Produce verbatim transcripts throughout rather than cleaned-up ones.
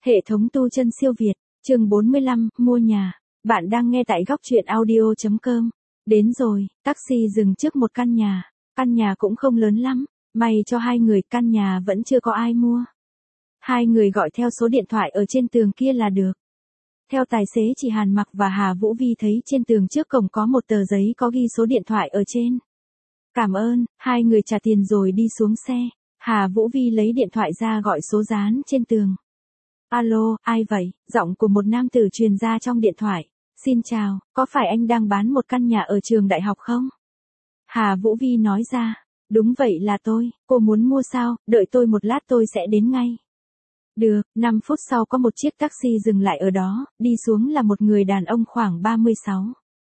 Hệ thống tu chân siêu Việt, chương bốn mươi lăm, mua nhà. Bạn đang nghe tại góc truyện audio chấm com. Đến rồi, taxi dừng trước một căn nhà. Căn nhà cũng không lớn lắm, may cho hai người căn nhà vẫn chưa có ai mua. Hai người gọi theo số điện thoại ở trên tường kia là được. Theo tài xế chị Hàn Mặc và Hà Vũ Vi thấy trên tường trước cổng có một tờ giấy có ghi số điện thoại ở trên. Cảm ơn, hai người trả tiền rồi đi xuống xe. Hà Vũ Vi lấy điện thoại ra gọi số dán trên tường. Alo, ai vậy? Giọng của một nam tử truyền ra trong điện thoại. Xin chào, có phải anh đang bán một căn nhà ở trường đại học không? Hà Vũ Vi nói ra. Đúng vậy là tôi, cô muốn mua sao, đợi tôi một lát tôi sẽ đến ngay. Được, năm phút sau có một chiếc taxi dừng lại ở đó, đi xuống là một người đàn ông khoảng ba mươi sáu,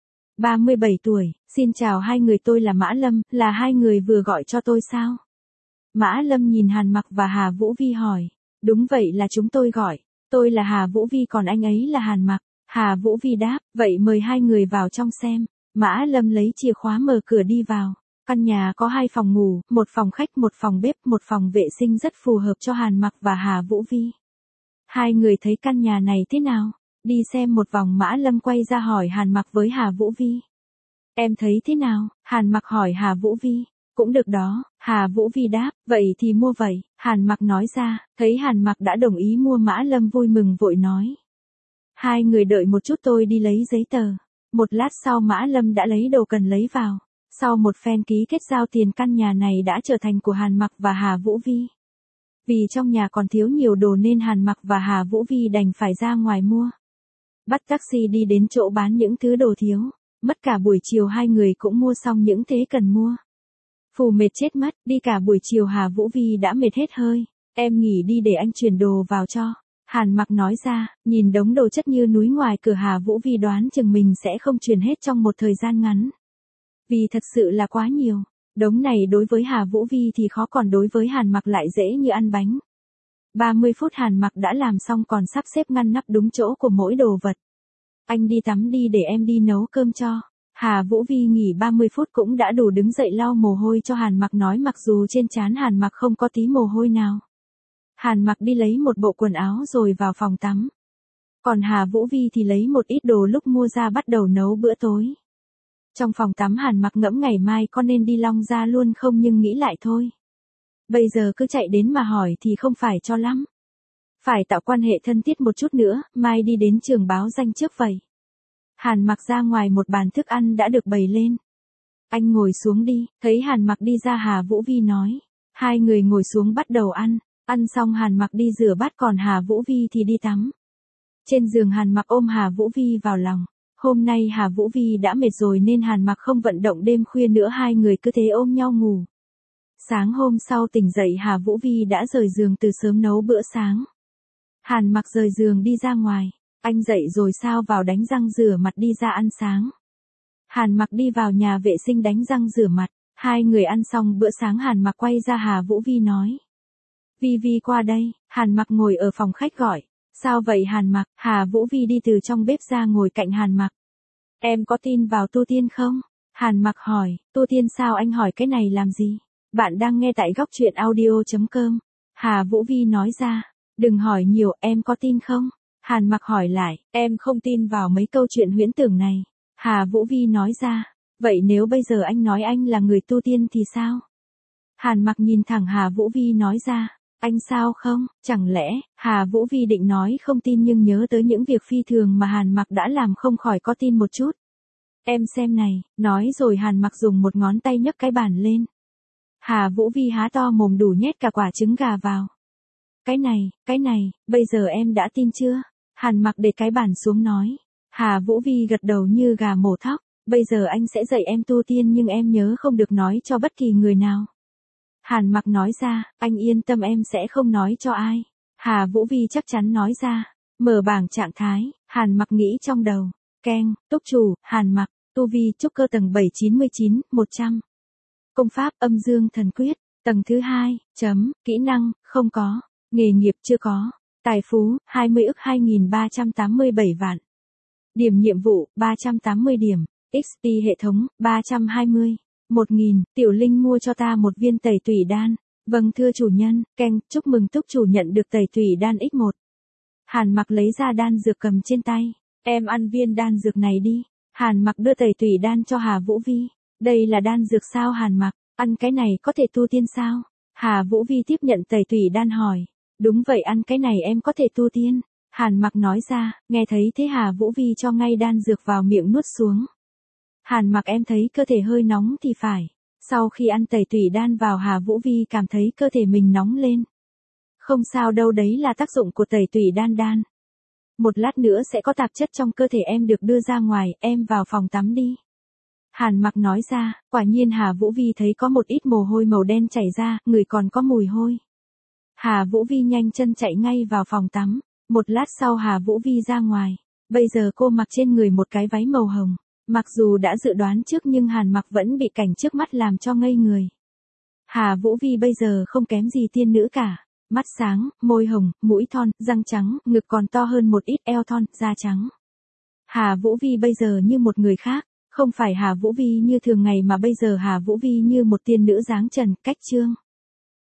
ba mươi bảy tuổi. Xin chào hai người, tôi là Mã Lâm, là hai người vừa gọi cho tôi sao? Mã Lâm nhìn Hàn Mặc và Hà Vũ Vi hỏi. Đúng vậy là chúng tôi gọi, tôi là Hà Vũ Vi còn anh ấy là Hàn Mặc. Hà Vũ Vi đáp, vậy mời hai người vào trong xem. Mã Lâm lấy chìa khóa mở cửa đi vào. Căn nhà có hai phòng ngủ, một phòng khách, một phòng bếp, một phòng vệ sinh rất phù hợp cho Hàn Mặc và Hà Vũ Vi. Hai người thấy căn nhà này thế nào? Đi xem một vòng. Mã Lâm quay ra hỏi Hàn Mặc với Hà Vũ Vi. Em thấy thế nào? Hàn Mặc hỏi Hà Vũ Vi. Cũng được đó, Hà Vũ Vi đáp, vậy thì mua vậy. Hàn Mặc nói ra, thấy Hàn Mặc đã đồng ý mua, Mã Lâm vui mừng vội nói. Hai người đợi một chút, tôi đi lấy giấy tờ. Một lát sau Mã Lâm đã lấy đồ cần lấy vào. Sau một phen ký kết giao tiền, căn nhà này đã trở thành của Hàn Mặc và Hà Vũ Vi. Vì trong nhà còn thiếu nhiều đồ nên Hàn Mặc và Hà Vũ Vi đành phải ra ngoài mua. Bắt taxi đi đến chỗ bán những thứ đồ thiếu. Mất cả buổi chiều hai người cũng mua xong những thứ cần mua. Phù mệt chết mất, đi cả buổi chiều Hà Vũ Vi đã mệt hết hơi. Em nghỉ đi để anh chuyển đồ vào cho. Hàn Mặc nói ra, nhìn đống đồ chất như núi ngoài cửa Hà Vũ Vi đoán chừng mình sẽ không chuyển hết trong một thời gian ngắn. Vì thật sự là quá nhiều. Đống này đối với Hà Vũ Vi thì khó, còn đối với Hàn Mặc lại dễ như ăn bánh. ba mươi phút Hàn Mặc đã làm xong, còn sắp xếp ngăn nắp đúng chỗ của mỗi đồ vật. Anh đi tắm đi để em đi nấu cơm cho. Hà Vũ Vi nghỉ ba mươi phút cũng đã đủ đứng dậy lau mồ hôi cho Hàn Mặc, nói mặc dù trên trán Hàn Mặc không có tí mồ hôi nào. Hàn Mặc đi lấy một bộ quần áo rồi vào phòng tắm. Còn Hà Vũ Vi thì lấy một ít đồ lúc mua ra bắt đầu nấu bữa tối. Trong phòng tắm Hàn Mặc ngẫm ngày mai có nên đi Long Gia luôn không, nhưng nghĩ lại thôi. Bây giờ cứ chạy đến mà hỏi thì không phải cho lắm. Phải tạo quan hệ thân thiết một chút nữa, mai đi đến trường báo danh trước vậy. Hàn Mặc ra ngoài, một bàn thức ăn đã được bày lên. Anh ngồi xuống đi, thấy Hàn Mặc đi ra Hà Vũ Vi nói. Hai người ngồi xuống bắt đầu ăn, ăn xong Hàn Mặc đi rửa bát, còn Hà Vũ Vi thì đi tắm. Trên giường Hàn Mặc ôm Hà Vũ Vi vào lòng. Hôm nay Hà Vũ Vi đã mệt rồi nên Hàn Mặc không vận động đêm khuya nữa, hai người cứ thế ôm nhau ngủ. Sáng hôm sau tỉnh dậy Hà Vũ Vi đã rời giường từ sớm nấu bữa sáng. Hàn Mặc rời giường đi ra ngoài. Anh dậy rồi sao, vào đánh răng rửa mặt đi ra ăn sáng. Hàn Mặc đi vào nhà vệ sinh đánh răng rửa mặt. Hai người ăn xong bữa sáng Hàn Mặc quay ra Hà Vũ Vi nói. Vi Vi qua đây. Hàn Mặc ngồi ở phòng khách gọi. Sao vậy Hàn Mặc? Hà Vũ Vi đi từ trong bếp ra ngồi cạnh Hàn Mặc. Em có tin vào tu tiên không? Hàn Mặc hỏi. Tu tiên sao? Anh hỏi cái này làm gì? Bạn đang nghe tại góc truyện audio chấm com. Hà Vũ Vi nói ra. Đừng hỏi nhiều, em có tin không? Hàn Mặc hỏi lại, em không tin vào mấy câu chuyện huyễn tưởng này. Hà Vũ Vi nói ra, vậy nếu bây giờ anh nói anh là người tu tiên thì sao? Hàn Mặc nhìn thẳng Hà Vũ Vi nói ra, anh sao không? Chẳng lẽ, Hà Vũ Vi định nói không tin nhưng nhớ tới những việc phi thường mà Hàn Mặc đã làm không khỏi có tin một chút. Em xem này, nói rồi Hàn Mặc dùng một ngón tay nhấc cái bàn lên. Hà Vũ Vi há to mồm đủ nhét cả quả trứng gà vào. Cái này, cái này, bây giờ em đã tin chưa? Hàn Mặc để cái bàn xuống nói. Hà Vũ Vi gật đầu như gà mổ thóc. Bây giờ anh sẽ dạy em tu tiên nhưng em nhớ không được nói cho bất kỳ người nào. Hàn Mặc nói ra, anh yên tâm em sẽ không nói cho ai. Hà Vũ Vi chắc chắn nói ra. Mở bảng trạng thái, Hàn Mặc nghĩ trong đầu. Keng, túc chủ, Hàn Mặc, tu vi trúc cơ tầng bảy chín mươi chín, một trăm. Công pháp âm dương thần quyết, tầng thứ hai, chấm, kỹ năng, không có. Nghề nghiệp chưa có. Tài phú, hai mươi ức hai nghìn ba trăm tám mươi bảy vạn. Điểm nhiệm vụ, ba trăm tám mươi điểm. ích pê hệ thống, ba trăm hai mươi. một nghìn. Tiểu Linh mua cho ta một viên tẩy tủy đan. Vâng thưa chủ nhân, Keng, chúc mừng túc chủ nhận được tẩy tủy đan ích một. Hàn Mặc lấy ra đan dược cầm trên tay. Em ăn viên đan dược này đi. Hàn Mặc đưa tẩy tủy đan cho Hà Vũ Vi. Đây là đan dược sao Hàn Mặc, ăn cái này có thể tu tiên sao? Hà Vũ Vi tiếp nhận tẩy tủy đan hỏi. Đúng vậy, ăn cái này em có thể tu tiên. Hàn Mặc nói ra, nghe thấy thế Hà Vũ Vi cho ngay đan dược vào miệng nuốt xuống. Hàn Mặc em thấy cơ thể hơi nóng thì phải. Sau khi ăn tẩy tủy đan vào Hà Vũ Vi cảm thấy cơ thể mình nóng lên. Không sao đâu, đấy là tác dụng của tẩy tủy đan đan. Một lát nữa sẽ có tạp chất trong cơ thể em được đưa ra ngoài, em vào phòng tắm đi. Hàn Mặc nói ra, quả nhiên Hà Vũ Vi thấy có một ít mồ hôi màu đen chảy ra, người còn có mùi hôi. Hà Vũ Vi nhanh chân chạy ngay vào phòng tắm. Một lát sau Hà Vũ Vi ra ngoài. Bây giờ cô mặc trên người một cái váy màu hồng. Mặc dù đã dự đoán trước nhưng Hàn Mặc vẫn bị cảnh trước mắt làm cho ngây người. Hà Vũ Vi bây giờ không kém gì tiên nữ cả. Mắt sáng, môi hồng, mũi thon, răng trắng, ngực còn to hơn một ít, eo thon, da trắng. Hà Vũ Vi bây giờ như một người khác. Không phải Hà Vũ Vi như thường ngày mà bây giờ Hà Vũ Vi như một tiên nữ dáng trần, cách trương.